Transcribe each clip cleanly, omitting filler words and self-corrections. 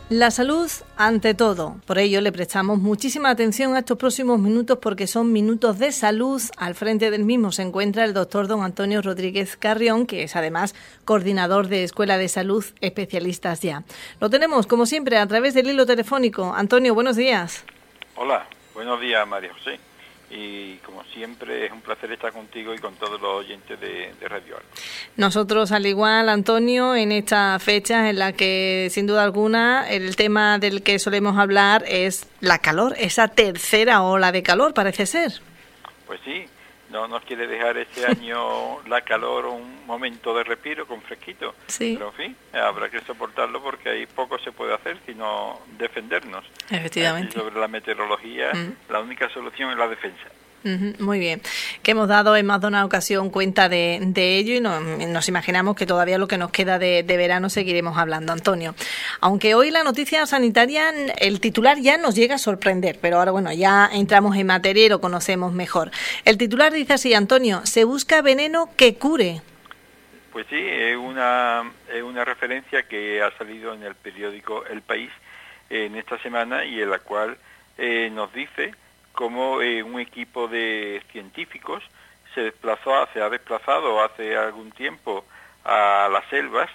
La salud ante todo. Por ello le prestamos muchísima atención a estos próximos minutos porque son minutos de salud. Al frente del mismo se encuentra el doctor don Antonio Rodríguez Carrión, que es además coordinador de Escuela de Salud Especialistas Ya. Lo tenemos, como siempre, a través del hilo telefónico. Antonio, buenos días. Hola, buenos días, María José. Y como siempre es un placer estar contigo y con todos los oyentes de Radio Alba. Nosotros al igual, Antonio, en esta fecha en la que sin duda alguna el tema del que solemos hablar es la calor, esa tercera ola de calor parece ser. Pues sí, no nos quiere dejar este año la calor un momento de respiro con fresquito, sí. Pero en fin, habrá que soportarlo porque ahí poco se puede hacer sino defendernos. Efectivamente. Sobre la meteorología, la única solución es la defensa. Muy bien, que hemos dado en más de una ocasión cuenta de ello y nos imaginamos que todavía lo que nos queda de verano seguiremos hablando, Antonio. Aunque hoy la noticia sanitaria, el titular ya nos llega a sorprender, pero ahora bueno, ya entramos en materia y lo conocemos mejor. El titular dice así, Antonio, se busca veneno que cure. Pues sí, es una referencia que ha salido en el periódico El País en esta semana y en la cual nos dice cómo un equipo de científicos se ha desplazado hace algún tiempo a las selvas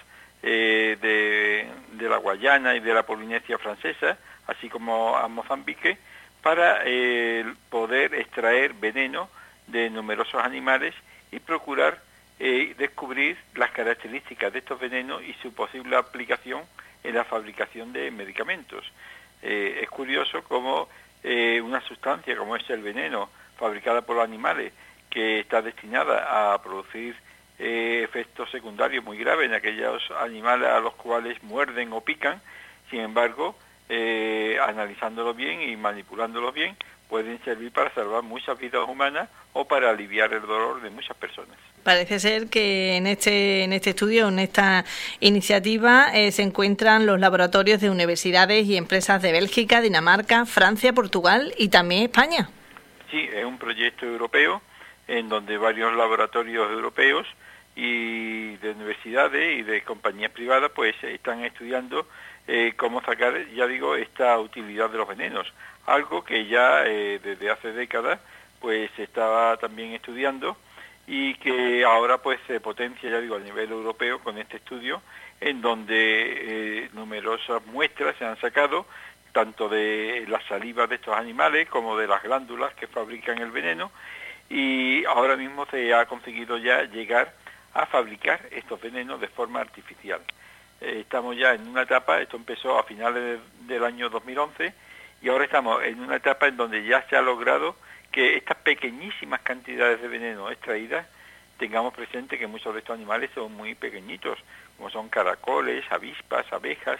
de la Guayana y de la Polinesia Francesa, así como a Mozambique, para poder extraer veneno de numerosos animales y procurar descubrir las características de estos venenos y su posible aplicación en la fabricación de medicamentos. Es curioso cómo una sustancia como es el veneno, fabricada por los animales, que está destinada a producir efectos secundarios muy graves en aquellos animales a los cuales muerden o pican, sin embargo, analizándolo bien y manipulándolo bien, pueden servir para salvar muchas vidas humanas o para aliviar el dolor de muchas personas. Parece ser que en este estudio, en esta iniciativa, se encuentran los laboratorios de universidades y empresas de Bélgica, Dinamarca, Francia, Portugal y también España. Sí, es un proyecto europeo en donde varios laboratorios europeos y de universidades y de compañías privadas pues están estudiando cómo sacar, ya digo, esta utilidad de los venenos, algo que ya desde hace décadas pues se estaba también estudiando y que ahora pues se potencia, ya digo, a nivel europeo con este estudio en donde numerosas muestras se han sacado tanto de la saliva de estos animales como de las glándulas que fabrican el veneno y ahora mismo se ha conseguido ya llegar a fabricar estos venenos de forma artificial. Estamos ya en una etapa, esto empezó a finales del año 2011 y ahora estamos en una etapa en donde ya se ha logrado que estas pequeñísimas cantidades de veneno extraídas tengamos presente que muchos de estos animales son muy pequeñitos, como son caracoles, avispas, abejas,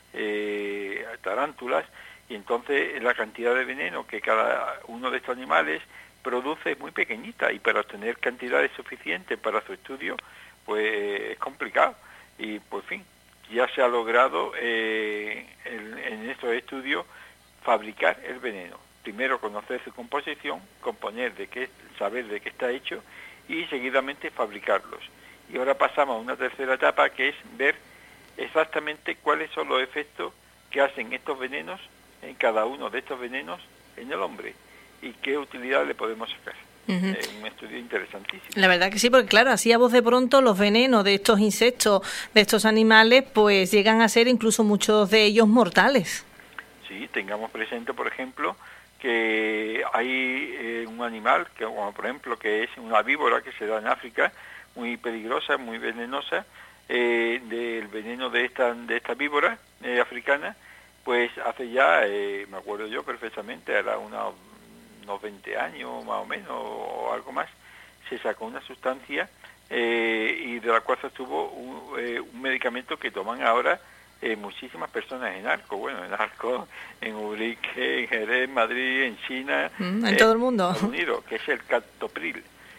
tarántulas, y entonces la cantidad de veneno que cada uno de estos animales produce es muy pequeñita y para obtener cantidades suficientes para su estudio pues es complicado y pues en fin, ya se ha logrado en estos estudios fabricar el veneno. Primero conocer su composición, saber de qué está hecho y seguidamente fabricarlos. Y ahora pasamos a una tercera etapa que es ver exactamente cuáles son los efectos que hacen estos venenos en cada uno de estos venenos en el hombre y qué utilidad le podemos sacar. Es un estudio interesantísimo. La verdad que sí, porque claro, así a voz de pronto los venenos de estos insectos, de estos animales, pues llegan a ser incluso muchos de ellos mortales. Sí, tengamos presente, por ejemplo, que hay un animal, como por ejemplo, que es una víbora que se da en África, muy peligrosa, muy venenosa, del veneno de esta víbora africana, pues hace ya, me acuerdo yo perfectamente, era unos 20 años más o menos, o algo más, se sacó una sustancia y de la cual se obtuvo un medicamento que toman ahora muchísimas personas en Arco, en Ubrique, en Jerez, en Madrid, en China, en todo el mundo, Estados Unidos, que es el captopril,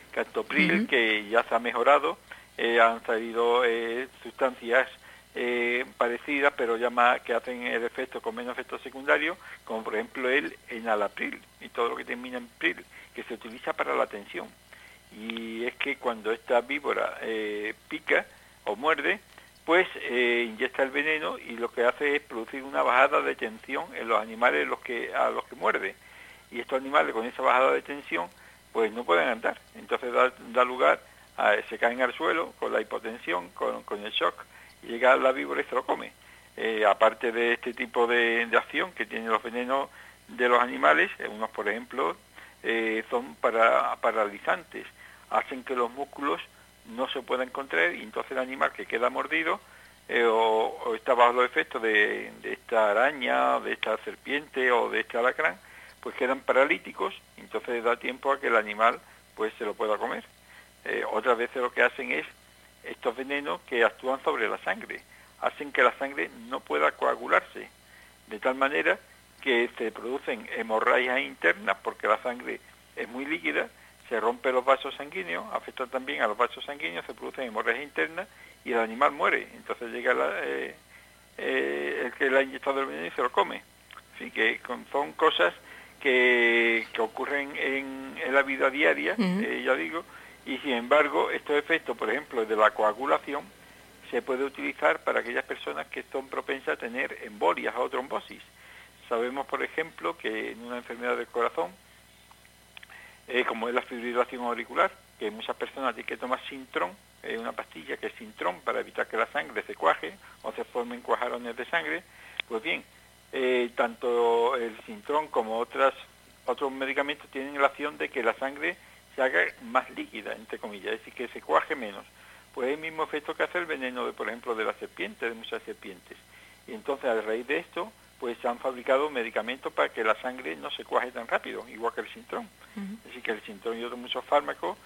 que ya se ha mejorado, han salido sustancias parecidas, pero ya más que hacen el efecto con menos efectos secundarios, como por ejemplo el enalapril y todo lo que termina en pril, que se utiliza para la tensión. Y es que cuando esta víbora pica o muerde, pues inyecta el veneno y lo que hace es producir una bajada de tensión en los animales a los que muerde. Y estos animales con esa bajada de tensión pues no pueden andar. Entonces da lugar a se caen al suelo con la hipotensión, con el shock, y llega la víbora y se lo come. Aparte de este tipo de acción que tienen los venenos de los animales, unos por ejemplo son paralizantes, hacen que los músculos no se puedan contraer y entonces el animal que queda mordido o está bajo los efectos de esta araña, de esta serpiente o de este alacrán, pues quedan paralíticos, entonces da tiempo a que el animal pues se lo pueda comer. Otras veces lo que hacen es estos venenos que actúan sobre la sangre, hacen que la sangre no pueda coagularse, de tal manera que se producen hemorragias internas porque la sangre es muy líquida, se rompen los vasos sanguíneos, afecta también a los vasos sanguíneos, se producen hemorragias internas y el animal muere. Entonces llega el que le ha inyectado el veneno y se lo come. Así que son cosas que ocurren en la vida diaria, ya digo, y sin embargo estos efectos, por ejemplo, de la coagulación, se puede utilizar para aquellas personas que son propensas a tener embolias o trombosis. Sabemos, por ejemplo, que en una enfermedad del corazón, como es la fibrilación auricular, que muchas personas tienen que tomar Sintrom, una pastilla que es Sintrom para evitar que la sangre se cuaje o se formen cuajarones de sangre. Pues bien, tanto el Sintrom como otros medicamentos tienen la acción de que la sangre se haga más líquida, entre comillas, es decir, que se cuaje menos. Pues es el mismo efecto que hace el veneno, por ejemplo, de la serpiente, de muchas serpientes. Y entonces, a raíz de esto, pues se han fabricado medicamentos para que la sangre no se cuaje tan rápido, igual que el Sintrom. Así que el Sintrom y otros muchos fármacos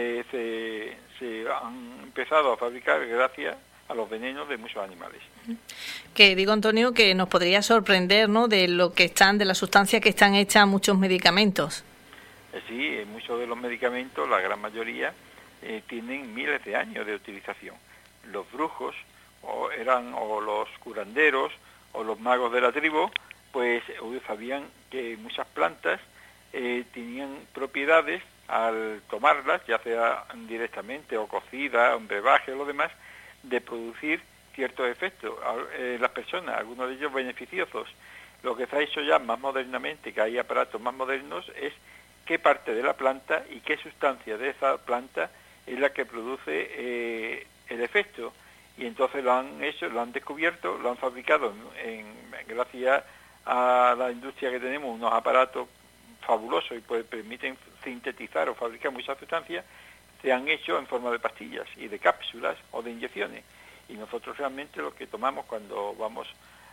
se han empezado a fabricar gracias a los venenos de muchos animales. Que digo, Antonio, que nos podría sorprender, ¿no?, de las sustancias que están hechas muchos medicamentos. Sí, muchos de los medicamentos, la gran mayoría, tienen miles de años de utilización. Los brujos, o los curanderos, o los magos de la tribu, pues sabían que muchas plantas tenían propiedades al tomarlas, ya sea directamente o cocida, en brebaje o lo demás, de producir ciertos efectos en las personas, algunos de ellos beneficiosos. Lo que se ha hecho ya más modernamente, que hay aparatos más modernos, es qué parte de la planta y qué sustancia de esa planta es la que produce el efecto. Y entonces lo han descubierto, lo han fabricado gracias a la industria que tenemos, unos aparatos fabulosos y pues permiten sintetizar o fabricar muchas sustancias, se han hecho en forma de pastillas y de cápsulas o de inyecciones. Y nosotros realmente lo que tomamos cuando vamos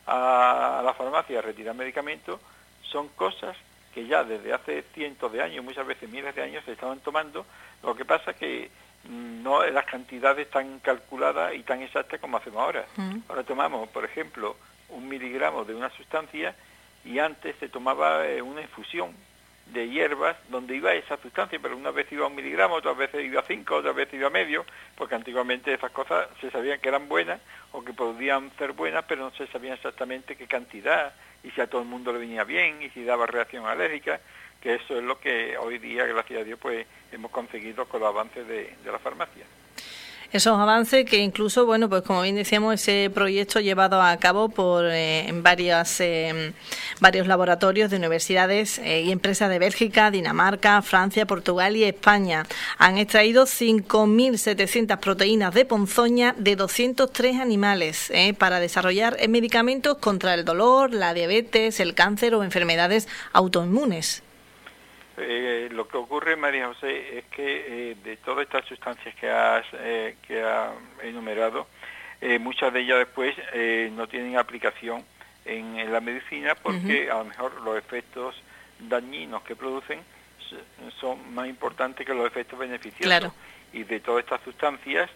a la farmacia a retirar medicamentos son cosas que ya desde hace cientos de años, muchas veces miles de años, se estaban tomando. Lo que pasa es que no las cantidades tan calculadas y tan exactas como hacemos ahora. Ahora tomamos, por ejemplo, 1 miligramo de una sustancia y antes se tomaba una infusión de hierbas donde iba esa sustancia, pero una vez iba 1 miligramo, otras veces iba 5, otras veces iba medio, porque antiguamente esas cosas se sabían que eran buenas o que podían ser buenas, pero no se sabía exactamente qué cantidad y si a todo el mundo le venía bien y si daba reacción alérgica, que eso es lo que hoy día, gracias a Dios, pues hemos conseguido con los avances de la farmacia. Esos avances que incluso, bueno, pues como bien decíamos, ese proyecto llevado a cabo por varios laboratorios de universidades y empresas de Bélgica, Dinamarca, Francia, Portugal y España. Han extraído 5.700 proteínas de ponzoña de 203 animales para desarrollar medicamentos contra el dolor, la diabetes, el cáncer o enfermedades autoinmunes. Lo que ocurre, María José, es que de todas estas sustancias que has enumerado, muchas de ellas después no tienen aplicación en la medicina porque a lo mejor los efectos dañinos que producen son más importantes que los efectos beneficiosos. Claro. Y de todas estas sustancias,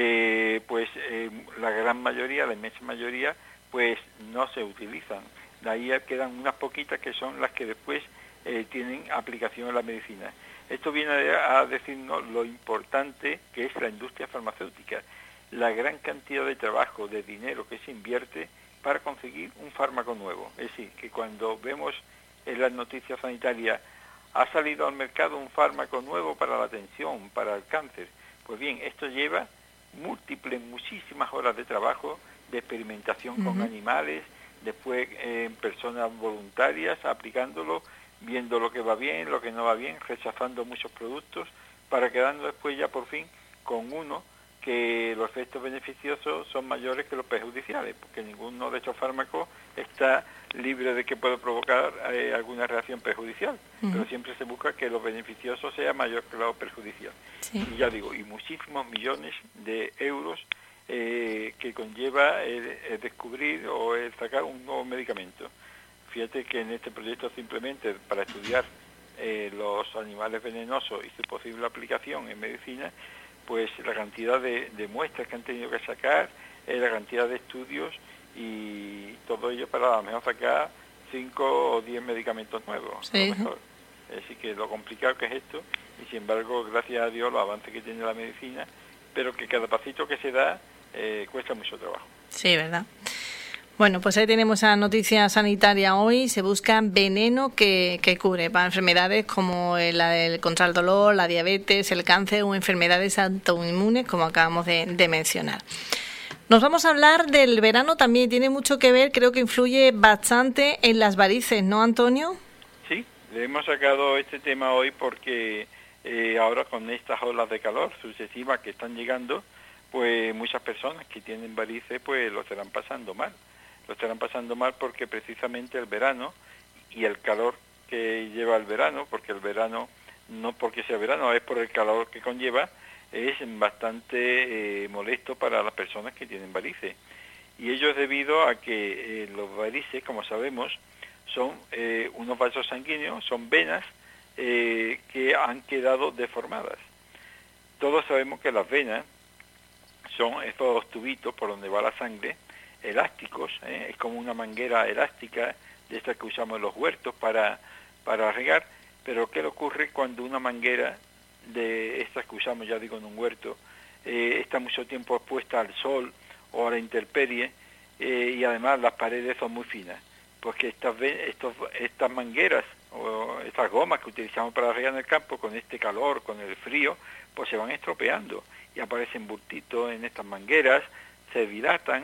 la gran mayoría, la inmensa mayoría, pues no se utilizan. De ahí quedan unas poquitas que son las que después tienen aplicación en la medicina. Esto viene a decirnos lo importante que es la industria farmacéutica, la gran cantidad de trabajo, de dinero que se invierte para conseguir un fármaco nuevo. Es decir, que cuando vemos en las noticias sanitarias ha salido al mercado un fármaco nuevo para la atención, para el cáncer, pues bien, esto lleva muchísimas horas de trabajo, de experimentación con animales, después en personas voluntarias aplicándolo, viendo lo que va bien, lo que no va bien, rechazando muchos productos, para quedando después ya por fin con uno que los efectos beneficiosos son mayores que los perjudiciales, porque ninguno de estos fármacos está libre de que pueda provocar alguna reacción perjudicial, pero siempre se busca que lo beneficioso sea mayor que lo perjudicial. Sí. Y ya digo, y muchísimos millones de euros que conlleva el descubrir o el sacar un nuevo medicamento. Fíjate que en este proyecto simplemente para estudiar los animales venenosos y su posible aplicación en medicina, pues la cantidad de muestras que han tenido que sacar, la cantidad de estudios y todo ello para a lo mejor sacar 5 o 10 medicamentos nuevos. Sí. Lo mejor. Así que lo complicado que es esto, y sin embargo, gracias a Dios, los avances que tiene la medicina, pero que cada pasito que se da cuesta mucho trabajo. Sí, ¿verdad? Bueno, pues ahí tenemos esa noticia sanitaria hoy. Se busca veneno que cure para enfermedades como la del contra el dolor, la diabetes, el cáncer o enfermedades autoinmunes, como acabamos de mencionar. Nos vamos a hablar del verano, también tiene mucho que ver, creo que influye bastante en las varices, ¿no, Antonio? Sí, le hemos sacado este tema hoy porque ahora con estas olas de calor sucesivas que están llegando, pues muchas personas que tienen varices pues lo estarán pasando mal. Lo estarán pasando mal porque precisamente el verano y el calor que lleva el verano, porque el verano, no porque sea verano, es por el calor que conlleva, es bastante molesto para las personas que tienen varices. Y ello es debido a que los varices, como sabemos, son unos vasos sanguíneos, son venas que han quedado deformadas. Todos sabemos que las venas son estos tubitos por donde va la sangre, elásticos, es como una manguera elástica de estas que usamos en los huertos para regar, pero ¿qué le ocurre cuando una manguera de estas que usamos, ya digo, en un huerto, está mucho tiempo expuesta al sol o a la intemperie y además las paredes son muy finas? Pues que estas mangueras o estas gomas que utilizamos para regar en el campo, con este calor, con el frío, pues se van estropeando y aparecen bultitos en estas mangueras, se dilatan,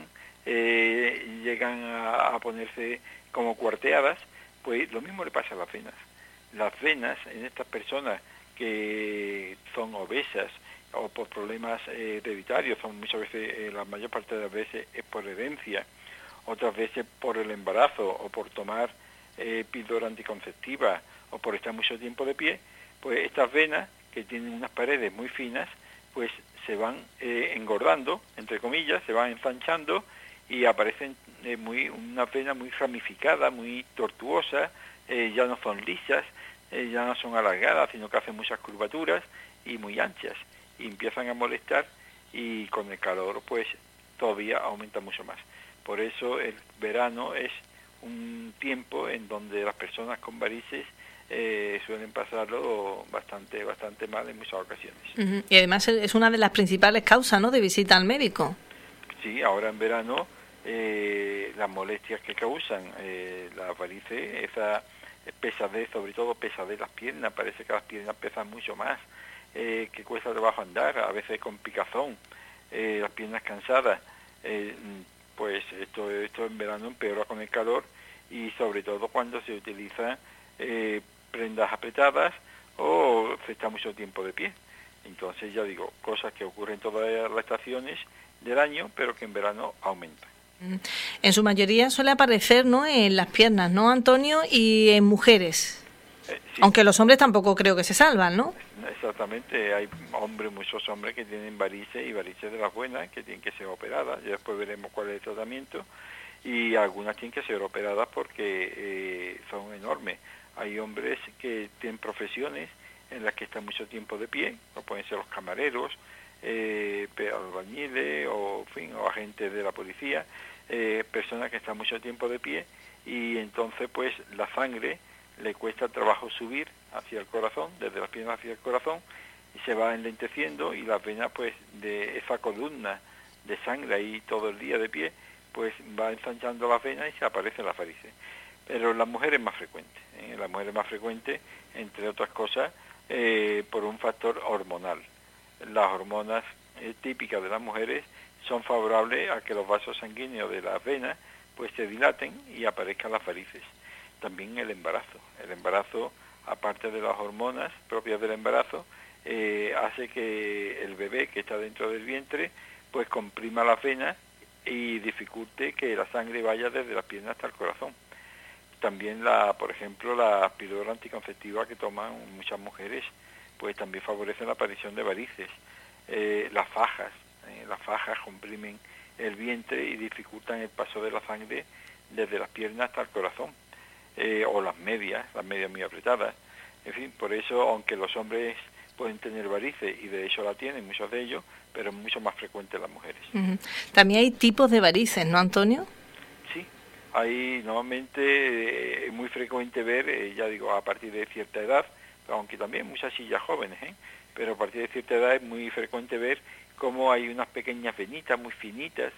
llegan a ponerse como cuarteadas. Pues lo mismo le pasa a las venas. Las venas en estas personas que son obesas o por problemas hereditarios, son muchas veces, la mayor parte de las veces es por herencia, otras veces por el embarazo o por tomar píldora anticonceptiva o por estar mucho tiempo de pie, pues estas venas que tienen unas paredes muy finas, pues se van engordando, entre comillas, se van ensanchando y aparecen unas venas muy ramificadas, muy tortuosas, ya no son lisas, ya no son alargadas, sino que hacen muchas curvaturas y muy anchas, y empiezan a molestar, y con el calor pues todavía aumenta mucho más. Por eso el verano es un tiempo en donde las personas con varices suelen pasarlo bastante mal en muchas ocasiones. Uh-huh. Y además es una de las principales causas, ¿no?, de visita al médico. Sí, ahora en verano las molestias que causan las varices, esa pesadez, sobre todo pesadez las piernas, parece que las piernas pesan mucho más, que cuesta trabajo andar, a veces con picazón, las piernas cansadas, pues esto en verano empeora con el calor, y sobre todo cuando se utilizan prendas apretadas o se está mucho tiempo de pie. Entonces, ya digo, cosas que ocurren en todas las estaciones del año, pero que en verano aumentan. En su mayoría suele aparecer, ¿no?, en las piernas, ¿no, Antonio? Y en mujeres. Sí. Aunque los hombres tampoco creo que se salvan, ¿no? Exactamente, hay muchos hombres que tienen varices, y varices de las buenas, que tienen que ser operadas. Ya después veremos cuál es el tratamiento. Y algunas tienen que ser operadas porque son enormes. Hay hombres que tienen profesiones en las que están mucho tiempo de pie, como pueden ser los camareros, albañiles o agentes de la policía, personas que están mucho tiempo de pie, y entonces pues la sangre le cuesta trabajo subir hacia el corazón, desde las piernas hacia el corazón, y se va enlenteciendo, y las venas pues de esa columna de sangre ahí todo el día de pie, pues va ensanchando las venas y se aparecen las varices. Pero en las mujeres es más frecuente, las mujeres más frecuente, entre otras cosas, por un factor hormonal. Las hormonas típicas de las mujeres son favorables a que los vasos sanguíneos de las venas pues se dilaten y aparezcan las varices. También el embarazo. El embarazo, aparte de las hormonas propias del embarazo, hace que el bebé que está dentro del vientre pues comprima las venas y dificulte que la sangre vaya desde las piernas hasta el corazón. También, por ejemplo, la píldora anticonceptiva que toman muchas mujeres, pues también favorecen la aparición de varices. Las fajas comprimen el vientre y dificultan el paso de la sangre desde las piernas hasta el corazón. O las medias muy apretadas. En fin, por eso, aunque los hombres pueden tener varices, y de hecho la tienen, muchos de ellos, pero es mucho más frecuente en las mujeres. También hay tipos de varices, ¿no, Antonio? Sí, hay normalmente es muy frecuente ver, ya digo, a partir de cierta edad, aunque también muchas sillas jóvenes, pero a partir de cierta edad es muy frecuente ver cómo hay unas pequeñas venitas muy finitas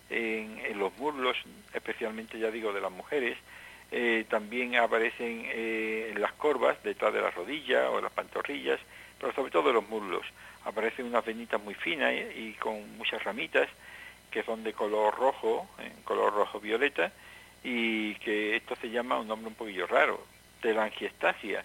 en los muslos, especialmente, ya digo, de las mujeres. También aparecen en las corvas, detrás de las rodillas o en las pantorrillas, pero sobre todo en los muslos. Aparecen unas venitas muy finas y con muchas ramitas que son de color rojo violeta, y que esto se llama un nombre un poquillo raro, telangiectasia,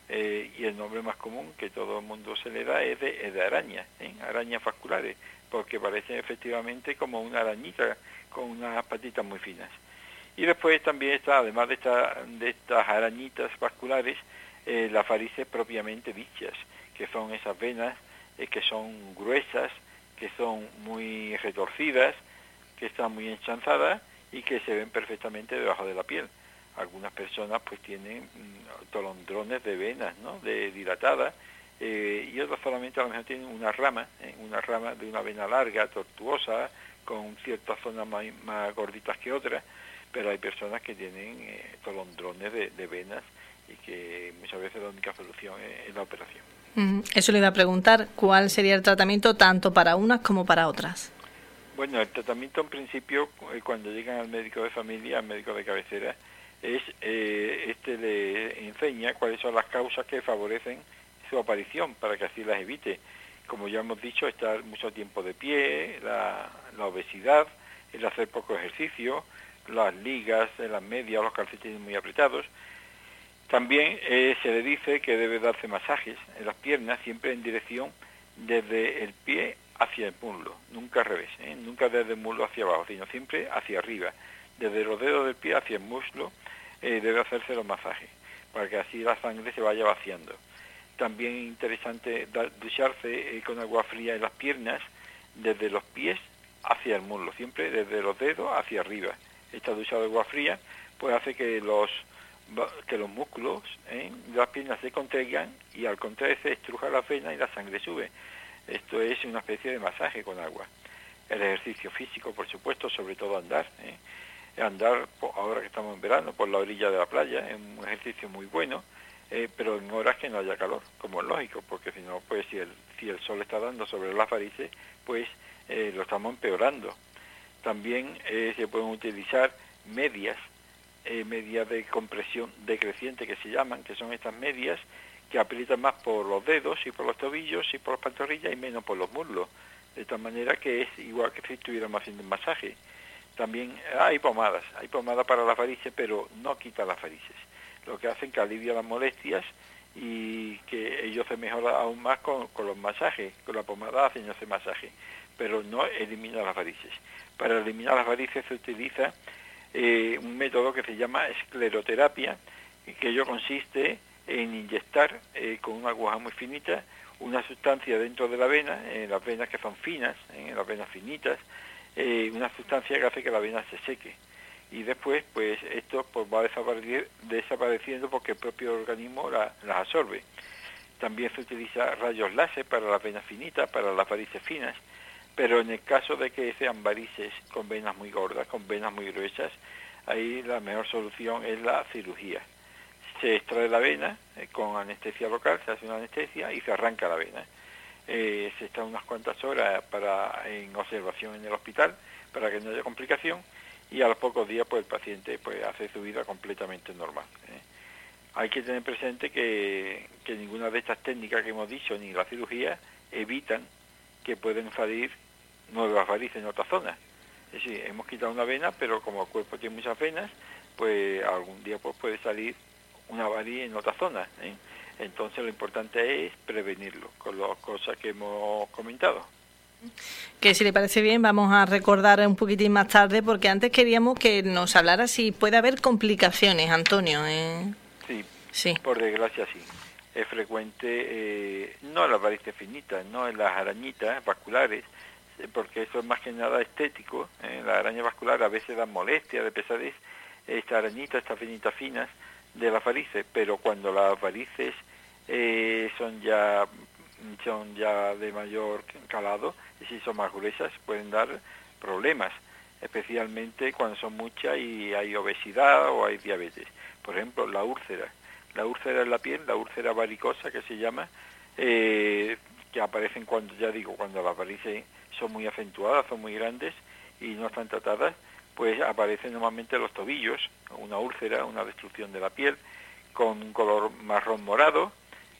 y el nombre más común que todo el mundo se le da es de araña, arañas vasculares, porque parecen efectivamente como una arañita con unas patitas muy finas. Y después también está, además de estas arañitas vasculares, las varices propiamente dichas, que son esas venas que son gruesas, que son muy retorcidas, que están muy enchanzadas y que se ven perfectamente debajo de la piel. Algunas personas pues tienen tolondrones de venas, ¿no?, dilatadas, y otras solamente a lo mejor tienen una rama de una vena larga, tortuosa, con ciertas zonas más gorditas que otras, pero hay personas que tienen tolondrones de venas y que muchas veces la única solución es la operación. Eso le iba a preguntar, ¿cuál sería el tratamiento tanto para unas como para otras? Bueno, el tratamiento en principio, cuando llegan al médico de familia, al médico de cabecera, es le enseña cuáles son las causas que favorecen su aparición para que así las evite. Como ya hemos dicho, estar mucho tiempo de pie, la obesidad, el hacer poco ejercicio, las ligas, las medias, los calcetines muy apretados. También se le dice que debe darse masajes en las piernas, siempre en dirección desde el pie hacia el muslo, nunca al revés, nunca desde el muslo hacia abajo, sino siempre hacia arriba. Desde los dedos del pie hacia el muslo debe hacerse los masajes, para que así la sangre se vaya vaciando. También es interesante ducharse con agua fría en las piernas, desde los pies hacia el muslo, siempre desde los dedos hacia arriba. Esta ducha de agua fría pues hace que los músculos de las piernas se contraigan, y al contraerse se estruja la vena y la sangre sube. Esto es una especie de masaje con agua. El ejercicio físico, por supuesto, sobre todo andar. Andar, ahora que estamos en verano, por la orilla de la playa, es un ejercicio muy bueno, pero en horas que no haya calor, como es lógico, porque si no, pues si el sol está dando sobre las varices, pues lo estamos empeorando. También se pueden utilizar medias de compresión decreciente que se llaman, que son estas medias que aprietan más por los dedos y por los tobillos y por las pantorrillas y menos por los muslos, de tal manera que es igual que si estuviéramos haciendo un masaje. También hay pomadas para las varices, pero no quitan las varices. Lo que hacen que alivia las molestias y que ellos se mejoran aún más con los masajes. Con la pomada hacen ese masaje, pero no elimina las varices. Para eliminar las varices se utiliza un método que se llama escleroterapia, que ello consiste en inyectar con una aguja muy finita una sustancia dentro de la vena, en las venas que son finas, en las venas finitas, una sustancia que hace que la vena se seque. Y después, pues esto pues va desapareciendo porque el propio organismo las absorbe. También se utiliza rayos láser para las venas finitas, para las varices finas, pero en el caso de que sean varices con venas muy gordas, con venas muy gruesas, ahí la mejor solución es la cirugía. Se extrae la vena con anestesia local, se hace una anestesia y se arranca la vena. Se está unas cuantas horas en observación en el hospital para que no haya complicación, y a los pocos días pues el paciente pues hace su vida completamente normal. Hay que tener presente que ninguna de estas técnicas que hemos dicho, ni la cirugía, evitan que pueden salir nuevas varices en otra zona. Es decir, hemos quitado una vena, pero como el cuerpo tiene muchas venas, pues algún día pues puede salir una variz en otra zona, ¿eh? Entonces lo importante es prevenirlo con las cosas que hemos comentado. Que si le parece bien vamos a recordar un poquitín más tarde, porque antes queríamos que nos hablara si puede haber complicaciones, Antonio. Sí, por desgracia sí. Es frecuente, no en las varices finitas, no en las arañitas vasculares, porque eso es más que nada estético. La araña vascular a veces da molestia, de pesadez, esta arañita, estas venitas finas de las varices, pero cuando las varices son ya de mayor calado, y si son más gruesas, pueden dar problemas, especialmente cuando son muchas y hay obesidad o hay diabetes. Por ejemplo, la úlcera en la piel, la úlcera varicosa que se llama, que aparecen cuando las varices son muy acentuadas, son muy grandes y no están tratadas, pues aparecen normalmente en los tobillos, una úlcera, una destrucción de la piel, con un color marrón morado,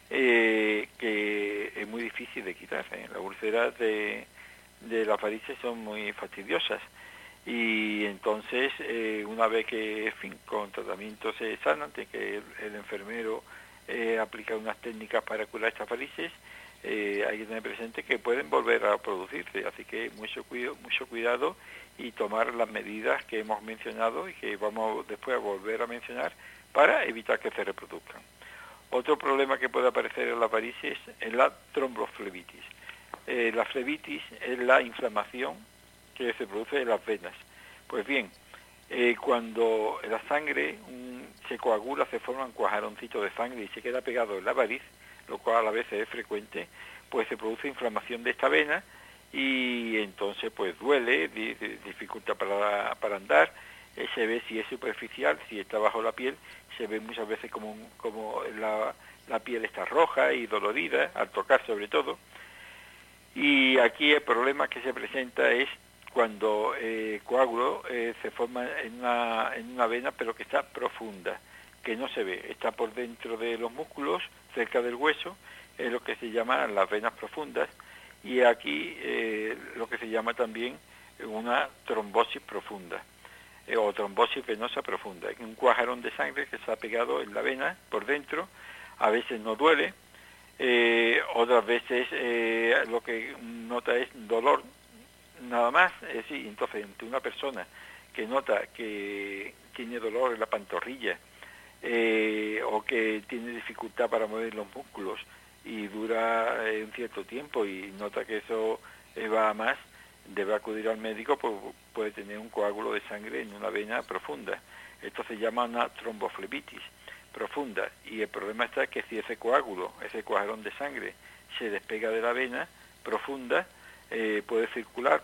que es muy difícil de quitar. Las úlceras de las varices son muy fastidiosas y entonces una vez que, en fin, con tratamiento se sanan, que el enfermero aplica unas técnicas para curar estas varices, hay que tener presente que pueden volver a producirse, así que mucho cuidado y tomar las medidas que hemos mencionado y que vamos después a volver a mencionar para evitar que se reproduzcan. Otro problema que puede aparecer en las varices es la tromboflebitis. La flebitis es la inflamación que se produce en las venas. Pues bien, cuando la sangre se coagula, se forman cuajaroncitos de sangre y se queda pegado en la variz, lo cual a veces es frecuente, pues se produce inflamación de esta vena y entonces pues duele, dificulta para andar, se ve si es superficial, si está bajo la piel, se ve muchas veces como la piel está roja y dolorida, al tocar sobre todo. Y aquí el problema que se presenta es cuando coágulo se forma en una vena, pero que está profunda, que no se ve, está por dentro de los músculos, cerca del hueso, es lo que se llama las venas profundas, y aquí lo que se llama también una trombosis profunda, o trombosis venosa profunda, un cuajarón de sangre que está pegado en la vena por dentro, a veces no duele, otras veces lo que nota es dolor, nada más. Es decir, entonces entre una persona que nota que tiene dolor en la pantorrilla o que tiene dificultad para mover los músculos y dura un cierto tiempo y nota que eso va a más, debe acudir al médico, pues puede tener un coágulo de sangre en una vena profunda. Esto se llama una tromboflebitis profunda, y el problema está que si ese cuajarón de sangre se despega de la vena profunda, puede circular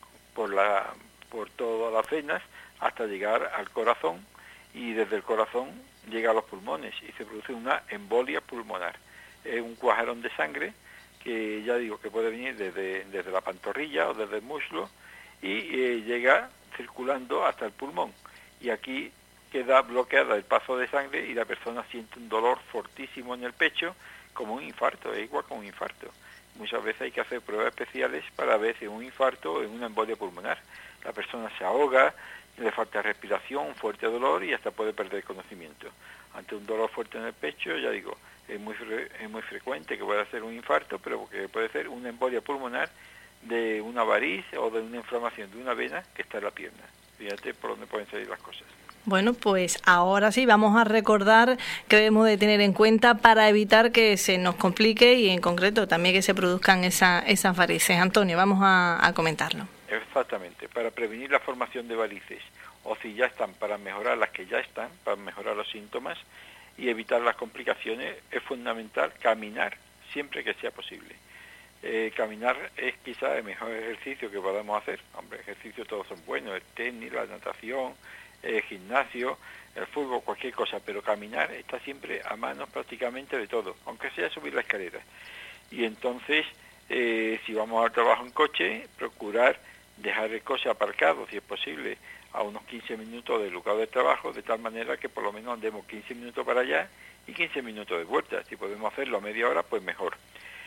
por todas las venas hasta llegar al corazón, y desde el corazón llega a los pulmones y se produce una embolia pulmonar. Es un cuajarón de sangre que ya digo que puede venir desde la pantorrilla o desde el muslo y llega circulando hasta el pulmón, y aquí queda bloqueada el paso de sangre y la persona siente un dolor fortísimo en el pecho, como un infarto, es igual que un infarto. Muchas veces hay que hacer pruebas especiales para ver si es un infarto o es una embolia pulmonar. La persona se ahoga, le falta respiración, un fuerte dolor y hasta puede perder conocimiento. Ante un dolor fuerte en el pecho, ya digo, es muy frecuente que pueda ser un infarto, pero que puede ser una embolia pulmonar de una variz o de una inflamación de una vena que está en la pierna. Fíjate por dónde pueden salir las cosas. Bueno, pues ahora sí vamos a recordar que debemos de tener en cuenta para evitar que se nos complique y en concreto también que se produzcan esas varices. Antonio, vamos a comentarlo. Exactamente, para prevenir la formación de varices, o si ya están, para mejorar las que ya están, para mejorar los síntomas y evitar las complicaciones, es fundamental caminar siempre que sea posible. Caminar es quizá el mejor ejercicio que podamos hacer. Hombre, ejercicios todos son buenos, el tenis, la natación, el gimnasio, el fútbol, cualquier cosa, pero caminar está siempre a mano prácticamente de todo, aunque sea subir la escalera. Y entonces, si vamos al trabajo en coche, procurar dejar el coche aparcado, si es posible, a unos 15 minutos del lugar de trabajo, de tal manera que por lo menos andemos 15 minutos para allá y 15 minutos de vuelta. Si podemos hacerlo a media hora, pues mejor.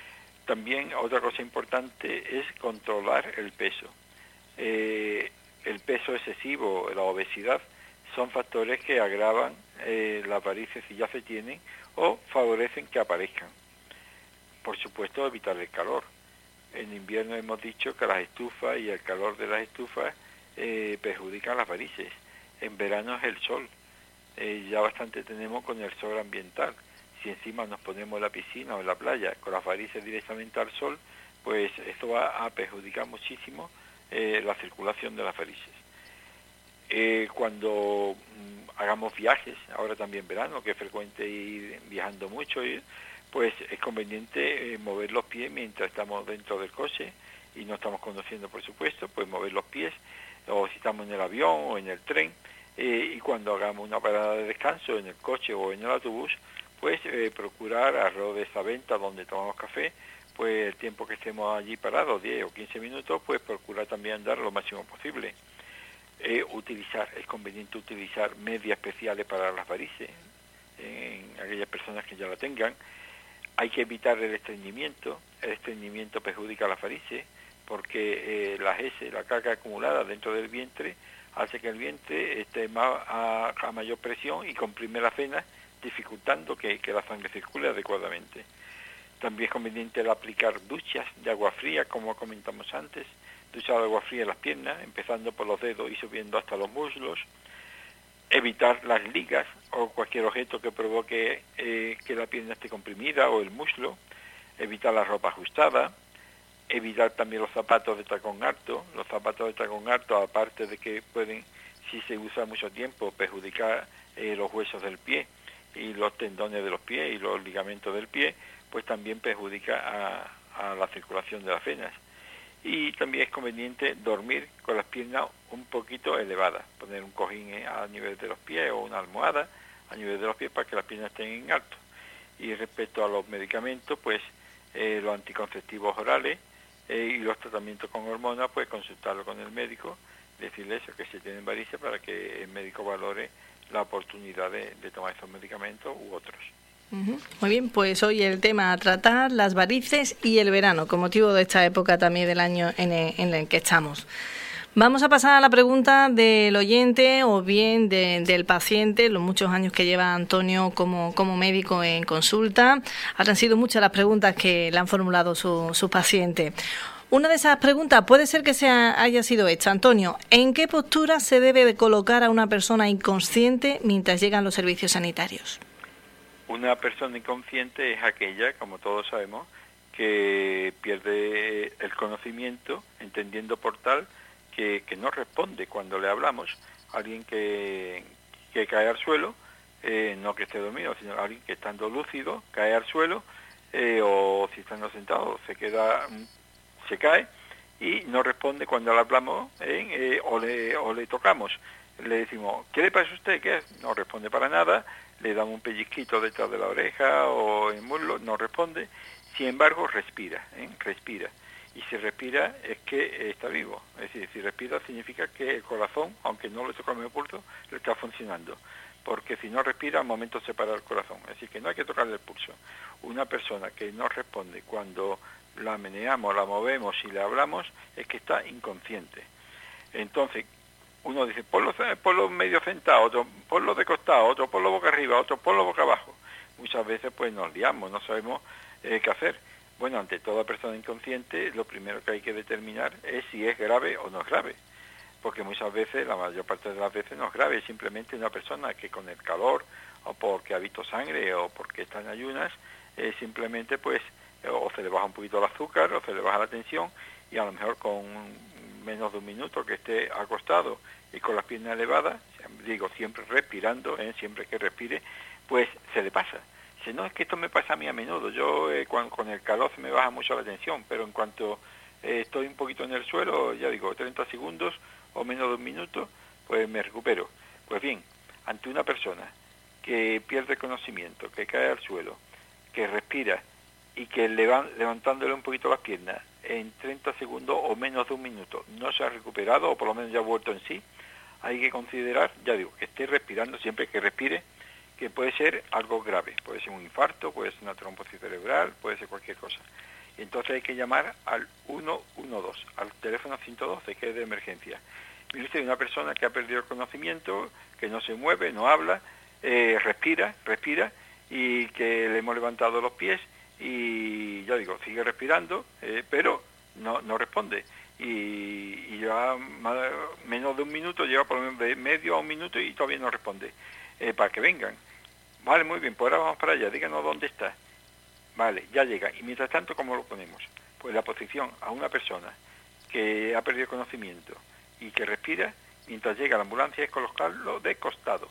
También otra cosa importante es controlar el peso. El peso excesivo, la obesidad, son factores que agravan las varices si ya se tienen o favorecen que aparezcan. Por supuesto, evitar el calor. En invierno hemos dicho que las estufas y el calor de las estufas perjudican las varices. En verano es el sol. Ya bastante tenemos con el sol ambiental. Si encima nos ponemos en la piscina o en la playa con las varices directamente al sol, pues esto va a perjudicar muchísimo la circulación de las varices. Cuando hagamos viajes, ahora también verano, que es frecuente ir viajando mucho, pues es conveniente mover los pies mientras estamos dentro del coche y no estamos conduciendo, por supuesto, pues mover los pies, o si estamos en el avión o en el tren, y cuando hagamos una parada de descanso en el coche o en el autobús, pues procurar alrededor de esa venta donde tomamos café, pues el tiempo que estemos allí parados, 10 o 15 minutos, pues procurar también andar lo máximo posible. Es conveniente utilizar medias especiales para las varices, en aquellas personas que ya la tengan. Hay que evitar el estreñimiento perjudica a las varices, porque la caca acumulada dentro del vientre hace que el vientre esté a mayor presión y comprime las venas, dificultando que la sangre circule adecuadamente. También es conveniente el aplicar duchas de agua fría, como comentamos antes, duchas de agua fría en las piernas, empezando por los dedos y subiendo hasta los muslos. Evitar las ligas o cualquier objeto que provoque que la pierna esté comprimida o el muslo. Evitar la ropa ajustada. Evitar también los zapatos de tacón alto. Los zapatos de tacón alto, aparte de que pueden, si se usa mucho tiempo, perjudicar los huesos del pie y los tendones de los pies y los ligamentos del pie, pues también perjudica a la circulación de las venas. Y también es conveniente dormir con las piernas un poquito elevadas, poner un cojín a nivel de los pies o una almohada a nivel de los pies para que las piernas estén en alto. Y respecto a los medicamentos, pues los anticonceptivos orales y los tratamientos con hormonas, pues consultarlo con el médico, decirle eso, que se tienen varices, para que el médico valore la oportunidad de tomar esos medicamentos u otros. Muy bien, pues hoy el tema a tratar, las varices y el verano, con motivo de esta época también del año en el que estamos. Vamos a pasar a la pregunta del oyente o bien del paciente, los muchos años que lleva Antonio como médico en consulta. Han sido muchas las preguntas que le han formulado sus pacientes. Una de esas preguntas puede ser que haya sido esta. Antonio, ¿en qué postura se debe de colocar a una persona inconsciente mientras llegan los servicios sanitarios? Una persona inconsciente es aquella, como todos sabemos, que pierde el conocimiento, entendiendo por tal que no responde cuando le hablamos. Alguien que cae al suelo, no que esté dormido, sino alguien que estando lúcido cae al suelo, o si estando sentado se cae y no responde cuando le hablamos, o le tocamos. Le decimos, ¿qué le pasa a usted? ¿Qué es? No responde para nada. Le damos un pellizquito detrás de la oreja o en el muslo, no responde. Sin embargo, respira. Y si respira es que está vivo. Es decir, si respira significa que el corazón, aunque no le tocamos el pulso, le está funcionando. Porque si no respira, al momento se para el corazón. Es decir, que no hay que tocarle el pulso. Una persona que no responde cuando la meneamos, la movemos y le hablamos, es que está inconsciente. Entonces, uno dice, ponlo medio sentado, otro ponlo de costado, otro ponlo boca arriba, otro ponlo boca abajo. Muchas veces pues nos liamos, no sabemos qué hacer. Bueno, ante toda persona inconsciente, lo primero que hay que determinar es si es grave o no es grave. Porque muchas veces, la mayor parte de las veces no es grave, es simplemente una persona que con el calor, o porque ha visto sangre, o porque está en ayunas, simplemente pues, o se le baja un poquito el azúcar, o se le baja la tensión, y a lo mejor con menos de un minuto que esté acostado y con las piernas elevadas, digo, siempre respirando, siempre que respire, pues se le pasa. Dice, no, es que esto me pasa a mí a menudo, yo con el calor se me baja mucho la tensión, pero en cuanto estoy un poquito en el suelo, ya digo, 30 segundos o menos de un minuto, pues me recupero. Pues bien, ante una persona que pierde conocimiento, que cae al suelo, que respira y que levantándole un poquito las piernas, en 30 segundos o menos de un minuto no se ha recuperado, o por lo menos ya ha vuelto en sí, hay que considerar, ya digo, que esté respirando, siempre que respire, que puede ser algo grave, puede ser un infarto, puede ser una trombosis cerebral, puede ser cualquier cosa. Entonces hay que llamar al 112, al teléfono 112, que es de emergencia. Mire usted, una persona que ha perdido el conocimiento, que no se mueve, no habla, respira, y que le hemos levantado los pies y, ya digo, sigue respirando, pero no responde. Y ya menos de un minuto, lleva por lo menos de medio a un minuto y todavía no responde. Para que vengan. Vale, muy bien, pues ahora vamos para allá, díganos dónde está. Vale, ya llega. Y mientras tanto, ¿cómo lo ponemos? Pues la posición a una persona que ha perdido conocimiento y que respira, mientras llega la ambulancia, es colocarlo de costado.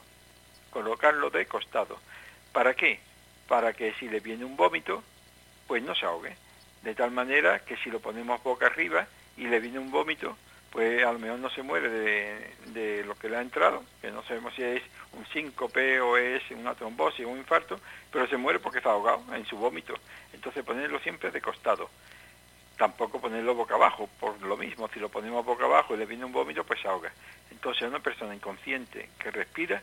¿Para qué? Para que si le viene un vómito, pues no se ahogue. De tal manera que si lo ponemos boca arriba y le viene un vómito, pues a lo mejor no se muere de lo que le ha entrado, que no sabemos si es un síncope o es una trombosis o un infarto, pero se muere porque está ahogado en su vómito. Entonces ponerlo siempre de costado. Tampoco ponerlo boca abajo, por lo mismo, si lo ponemos boca abajo y le viene un vómito, pues se ahoga. Entonces una persona inconsciente que respira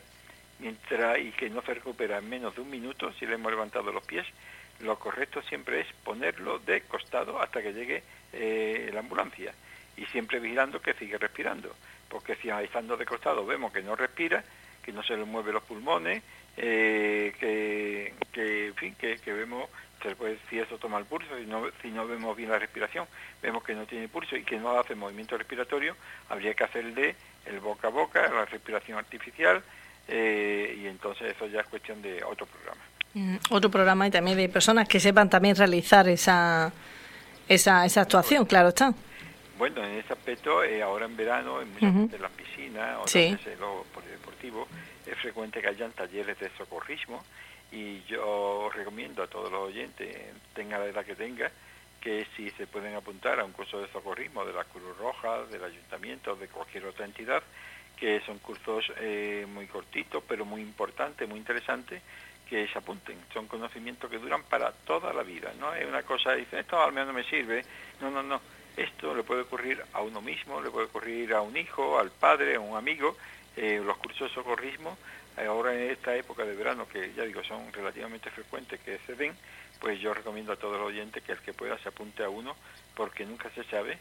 y que no se recupera en menos de un minuto, si le hemos levantado los pies, lo correcto siempre es ponerlo de costado hasta que llegue la ambulancia. Y siempre vigilando que sigue respirando, porque si estando de costado vemos que no respira, que no se le mueven los pulmones, que vemos, si eso toma el pulso, si no vemos bien la respiración, vemos que no tiene pulso y que no hace movimiento respiratorio, habría que hacerle el boca a boca, la respiración artificial, y entonces eso ya es cuestión de otro programa. Otro programa y también de personas que sepan también realizar esa actuación, claro está. Bueno, en ese aspecto, ahora en verano, en muchas de las piscinas, o en los polideportivos, es frecuente que hayan talleres de socorrismo, y yo recomiendo a todos los oyentes, tenga la edad que tenga, que si se pueden apuntar a un curso de socorrismo de la Cruz Roja, del Ayuntamiento, de cualquier otra entidad, que son cursos muy cortitos, pero muy importantes, muy interesantes, que se apunten. Son conocimientos que duran para toda la vida. No es una cosa, dicen, esto al menos no me sirve. No. Esto le puede ocurrir a uno mismo, le puede ocurrir a un hijo, al padre, a un amigo. Los cursos de socorrismo, ahora en esta época de verano, que ya digo, son relativamente frecuentes que se den, pues yo recomiendo a todos los oyentes que el que pueda se apunte a uno, porque nunca se sabe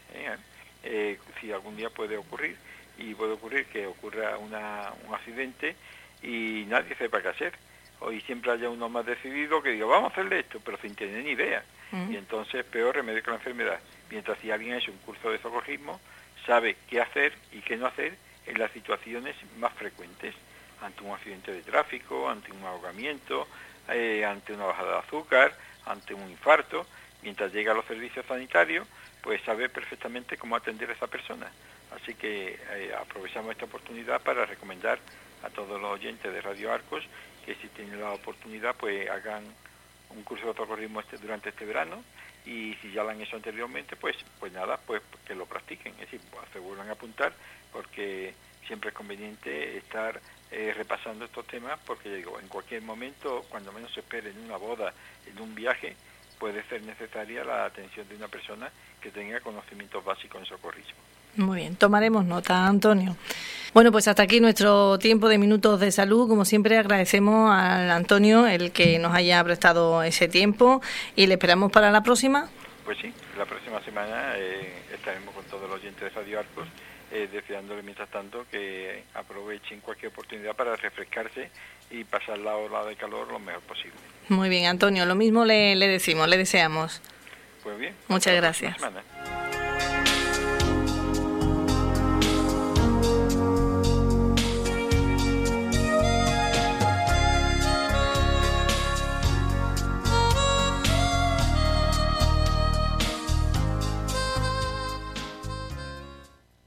si algún día puede ocurrir, y puede ocurrir que ocurra un accidente y nadie sepa qué hacer. Hoy siempre haya uno más decidido que diga, vamos a hacerle esto, pero sin tener ni idea. Y entonces peor remedio que la enfermedad. Mientras si alguien ha hecho un curso de socorrismo, sabe qué hacer y qué no hacer en las situaciones más frecuentes, ante un accidente de tráfico, ante un ahogamiento, ante una bajada de azúcar, ante un infarto. Mientras llega a los servicios sanitarios, pues sabe perfectamente cómo atender a esa persona. Así que aprovechamos esta oportunidad para recomendar a todos los oyentes de Radio Arcos que si tienen la oportunidad, pues hagan un curso de socorrismo durante este verano, y si ya lo han hecho anteriormente, pues nada, pues que lo practiquen, es decir, pues, se vuelvan a apuntar, porque siempre es conveniente estar repasando estos temas, porque ya digo, en cualquier momento, cuando menos se espere, en una boda, en un viaje, puede ser necesaria la atención de una persona que tenga conocimientos básicos en socorrismo. Muy bien, tomaremos nota, Antonio. Bueno, pues hasta aquí nuestro tiempo de Minutos de Salud. Como siempre, agradecemos al Antonio el que nos haya prestado ese tiempo, y le esperamos para la próxima. Pues sí, la próxima semana estaremos con todos los oyentes de Radio Arcos, deseándole mientras tanto que aprovechen cualquier oportunidad para refrescarse y pasar la ola de calor lo mejor posible. Muy bien, Antonio, lo mismo le decimos, le deseamos. Pues bien. Muchas gracias.